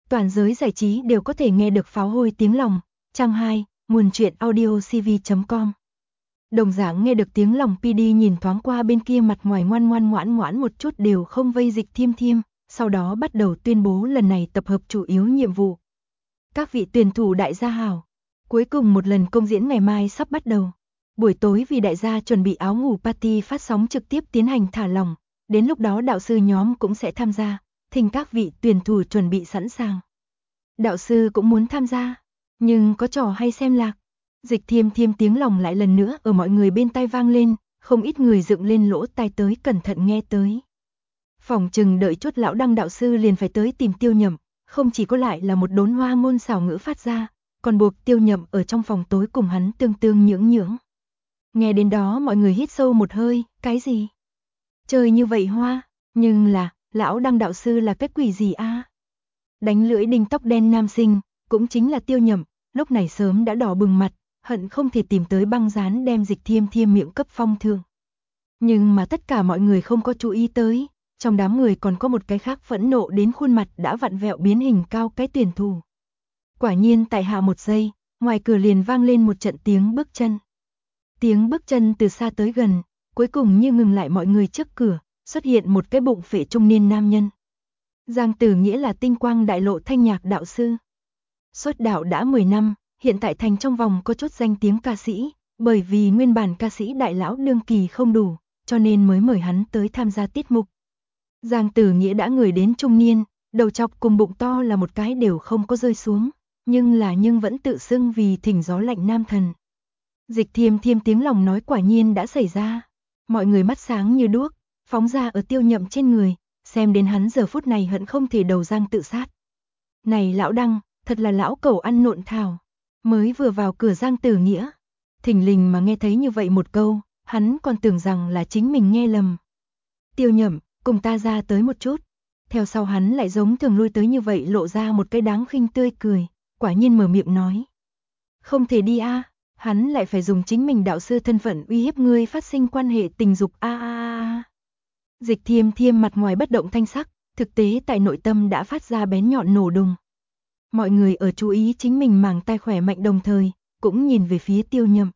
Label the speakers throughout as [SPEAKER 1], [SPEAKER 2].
[SPEAKER 1] Toàn giới giải trí đều có thể nghe được pháo hôi tiếng lòng. Trang 2, nguồn truyện audio cv.com. Đồng dạng nghe được tiếng lòng, PD nhìn thoáng qua bên kia, mặt ngoài ngoan ngoãn một chút đều không vây Dịch Thiêm Thiêm, sau đó bắt đầu tuyên bố lần này tập hợp chủ yếu nhiệm vụ. Các vị tuyển thủ đại gia hảo, cuối cùng một lần công diễn ngày mai sắp bắt đầu. Buổi tối vì đại gia chuẩn bị áo ngủ party phát sóng trực tiếp tiến hành thả lỏng, đến lúc đó đạo sư nhóm cũng sẽ tham gia, thỉnh các vị tuyển thủ chuẩn bị sẵn sàng. Đạo sư cũng muốn tham gia, nhưng có trò hay xem lạc. Dịch Thiêm Thiêm tiếng lòng lại lần nữa ở mọi người bên tai vang lên, không ít người dựng lên lỗ tai tới cẩn thận nghe tới. Phỏng chừng đợi chút lão đăng đạo sư liền phải tới tìm Tiêu Nhậm, không chỉ có lại là một đốn hoa ngôn xảo ngữ phát ra, còn buộc Tiêu Nhậm ở trong phòng tối cùng hắn tương nhưỡng. Nghe đến đó mọi người hít sâu một hơi, cái gì? Chơi như vậy hoa, nhưng là, lão đăng đạo sư là cái quỷ gì a? Đánh lưỡi đinh tóc đen nam sinh, cũng chính là Tiêu Nhậm, lúc này sớm đã đỏ bừng mặt, hận không thể tìm tới băng dán đem Dịch Thiêm Thiêm miệng cấp phong thương. Nhưng mà tất cả mọi người không có chú ý tới, trong đám người còn có một cái khác phẫn nộ đến khuôn mặt đã vặn vẹo biến hình cao cái tuyển thủ. Quả nhiên tại hạ một giây, ngoài cửa liền vang lên một trận tiếng bước chân. Tiếng bước chân từ xa tới gần, cuối cùng như ngừng lại mọi người trước cửa, xuất hiện một cái bụng phệ trung niên nam nhân. Giang Tử Nghĩa là tinh quang đại lộ thanh nhạc đạo sư. Xuất đạo đã 10 năm, hiện tại thành trong vòng có chút danh tiếng ca sĩ, bởi vì nguyên bản ca sĩ đại lão đương kỳ không đủ, cho nên mới mời hắn tới tham gia tiết mục. Giang Tử Nghĩa đã người đến trung niên, đầu chọc cùng bụng to là một cái đều không có rơi xuống, nhưng vẫn tự xưng vì thỉnh gió lạnh nam thần. Dịch Thiêm Thiêm tiếng lòng nói quả nhiên đã xảy ra. Mọi người mắt sáng như đuốc, phóng ra ở Tiêu Nhậm trên người, xem đến hắn giờ phút này hận không thể đầu răng tự sát. Này lão đăng, thật là lão cẩu ăn nộn thảo. Mới vừa vào cửa Giang Tử Nghĩa, thình lình mà nghe thấy như vậy một câu, hắn còn tưởng rằng là chính mình nghe lầm. Tiêu Nhậm, cùng ta ra tới một chút. Theo sau hắn lại giống thường lui tới như vậy, lộ ra một cái đáng khinh tươi cười, quả nhiên mở miệng nói. Không thể đi a, hắn lại phải dùng chính mình đạo sư thân phận uy hiếp ngươi phát sinh quan hệ tình dục a. Dịch Thiêm Thiêm mặt ngoài bất động thanh sắc, thực tế tại nội tâm đã phát ra bén nhọn nổ đùng. Mọi người ở chú ý chính mình màng tai khỏe mạnh đồng thời, cũng nhìn về phía Tiêu Nhậm.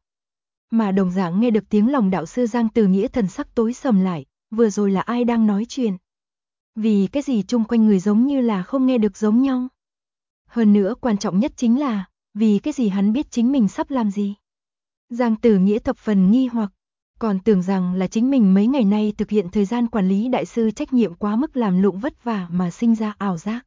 [SPEAKER 1] Mà đồng dạng nghe được tiếng lòng đạo sư Giang Tử Nghĩa thần sắc tối sầm lại, vừa rồi là ai đang nói chuyện? Vì cái gì chung quanh người giống như là không nghe được giống nhau? Hơn nữa quan trọng nhất chính là, vì cái gì hắn biết chính mình sắp làm gì? Giang Tử Nghĩa thập phần nghi hoặc, còn tưởng rằng là chính mình mấy ngày nay thực hiện thời gian quản lý đại sư trách nhiệm quá mức làm lụng vất vả mà sinh ra ảo giác.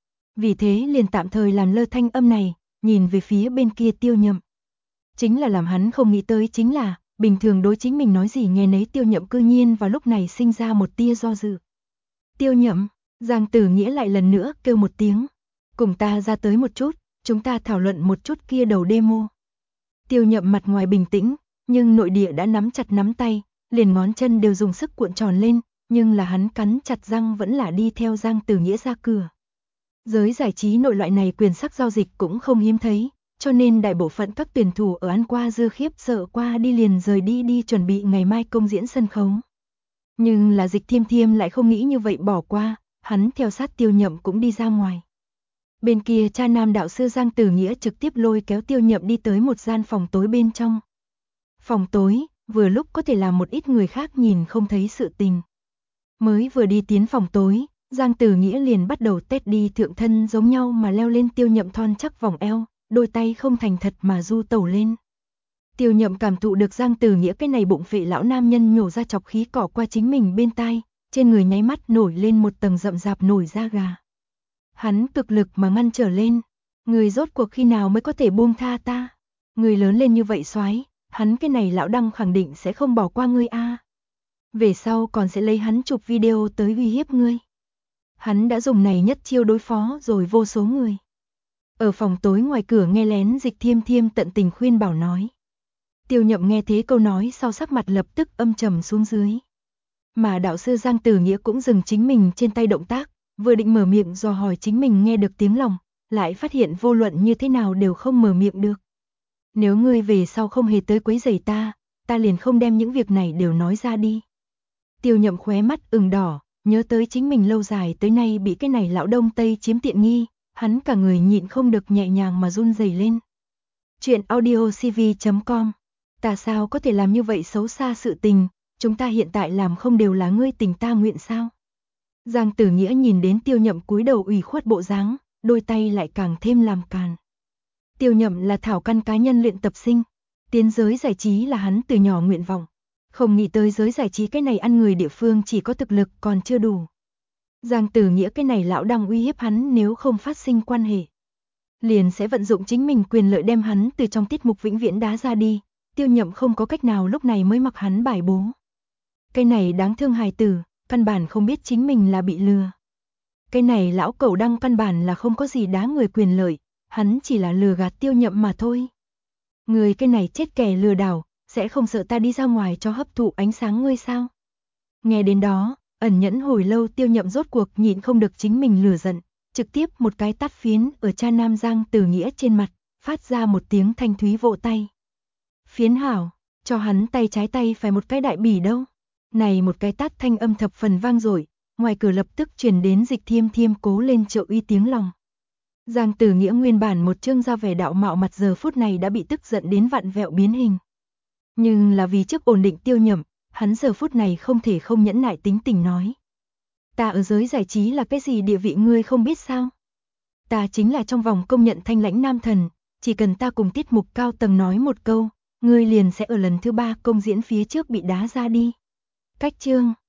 [SPEAKER 1] Vì thế liền tạm thời làm lơ thanh âm này, nhìn về phía bên kia Tiêu Nhậm. Chính là làm hắn không nghĩ tới chính là, bình thường đối chính mình nói gì nghe nấy Tiêu Nhậm cư nhiên vào lúc này sinh ra một tia do dự. Tiêu Nhậm, Giang Tử Nghĩa lại lần nữa kêu một tiếng. Cùng ta ra tới một chút, chúng ta thảo luận một chút kia đầu demo. Tiêu Nhậm mặt ngoài bình tĩnh, nhưng nội địa đã nắm chặt nắm tay, liền ngón chân đều dùng sức cuộn tròn lên, nhưng là hắn cắn chặt răng vẫn là đi theo Giang Tử Nghĩa ra cửa. Giới giải trí nội loại này quyền sắc giao dịch cũng không hiếm thấy, cho nên đại bộ phận các tuyển thủ ở ăn qua dư khiếp sợ qua đi liền rời đi chuẩn bị ngày mai công diễn sân khấu. Nhưng là Dịch Thiêm Thiêm lại không nghĩ như vậy bỏ qua, hắn theo sát Tiêu Nhậm cũng đi ra ngoài. Bên kia cha nam đạo sư Giang Tử Nghĩa trực tiếp lôi kéo Tiêu Nhậm đi tới một gian phòng tối bên trong. Phòng tối, vừa lúc có thể làm một ít người khác nhìn không thấy sự tình. Mới vừa đi tiến phòng tối, Giang Tử Nghĩa liền bắt đầu tét đi thượng thân giống nhau mà leo lên Tiêu Nhậm thon chắc vòng eo, đôi tay không thành thật mà du tẩu lên. Tiêu Nhậm cảm thụ được Giang Tử Nghĩa cái này bụng phệ lão nam nhân nhổ ra chọc khí cỏ qua chính mình bên tai, trên người nháy mắt nổi lên một tầng rậm rạp nổi da gà. Hắn cực lực mà ngăn trở lên, người rốt cuộc khi nào mới có thể buông tha ta? Người lớn lên như vậy soái, hắn cái này lão đăng khẳng định sẽ không bỏ qua ngươi a. Về sau còn sẽ lấy hắn chụp video tới uy hiếp ngươi. Hắn đã dùng này nhất chiêu đối phó rồi vô số người. Ở phòng tối ngoài cửa nghe lén Dịch Thiêm Thiêm tận tình khuyên bảo nói. Tiêu Nhậm nghe thế câu nói sau sắc mặt lập tức âm trầm xuống dưới. Mà đạo sư Giang Tử Nghĩa cũng dừng chính mình trên tay động tác, vừa định mở miệng dò hỏi chính mình nghe được tiếng lòng, lại phát hiện vô luận như thế nào đều không mở miệng được. Nếu ngươi về sau không hề tới quấy rầy ta liền không đem những việc này đều nói ra đi. Tiêu Nhậm khóe mắt ửng đỏ, nhớ tới chính mình lâu dài tới nay bị cái này lão đông tây chiếm tiện nghi, hắn cả người nhịn không được nhẹ nhàng mà run rẩy lên. Chuyện audiocv.com. Ta sao có thể làm như vậy xấu xa sự tình, chúng ta hiện tại làm không đều là ngươi tình ta nguyện sao? Giang Tử Nghĩa nhìn đến Tiêu Nhậm cúi đầu ủy khuất bộ dáng, đôi tay lại càng thêm làm càn. Tiêu Nhậm là thảo căn cá nhân luyện tập sinh, tiến giới giải trí là hắn từ nhỏ nguyện vọng. Không nghĩ tới giới giải trí cái này ăn người địa phương chỉ có thực lực còn chưa đủ. Giang Tử Nghĩa cái này lão đang uy hiếp hắn nếu không phát sinh quan hệ, liền sẽ vận dụng chính mình quyền lợi đem hắn từ trong tiết mục vĩnh viễn đá ra đi. Tiêu Nhậm không có cách nào lúc này mới mặc hắn bài bố. Cái này đáng thương hài tử, căn bản không biết chính mình là bị lừa. Cái này lão cẩu đăng căn bản là không có gì đá người quyền lợi, hắn chỉ là lừa gạt Tiêu Nhậm mà thôi. Người cái này chết kẻ lừa đảo, sẽ không sợ ta đi ra ngoài cho hấp thụ ánh sáng ngươi sao? Nghe đến đó, ẩn nhẫn hồi lâu Tiêu Nhậm rốt cuộc nhịn không được chính mình lừa giận, trực tiếp một cái tát phiến ở cha nam Giang Tử Nghĩa trên mặt, phát ra một tiếng thanh thúy vỗ tay. Phiến hảo, cho hắn tay trái tay phải một cái đại bỉ đâu. Này một cái tát thanh âm thập phần vang dội, ngoài cửa lập tức truyền đến Dịch Thiêm Thiêm cố lên Triệu Uy tiếng lòng. Giang Tử Nghĩa nguyên bản một trương ra vẻ đạo mạo mặt giờ phút này đã bị tức giận đến vặn vẹo biến hình. Nhưng là vì trước ổn định Tiêu Nhậm, hắn giờ phút này không thể không nhẫn nại tính tình nói. Ta ở giới giải trí là cái gì địa vị ngươi không biết sao? Ta chính là trong vòng công nhận thanh lãnh nam thần, chỉ cần ta cùng tiết mục cao tầng nói một câu, ngươi liền sẽ ở lần thứ 3 công diễn phía trước bị đá ra đi. Cách chương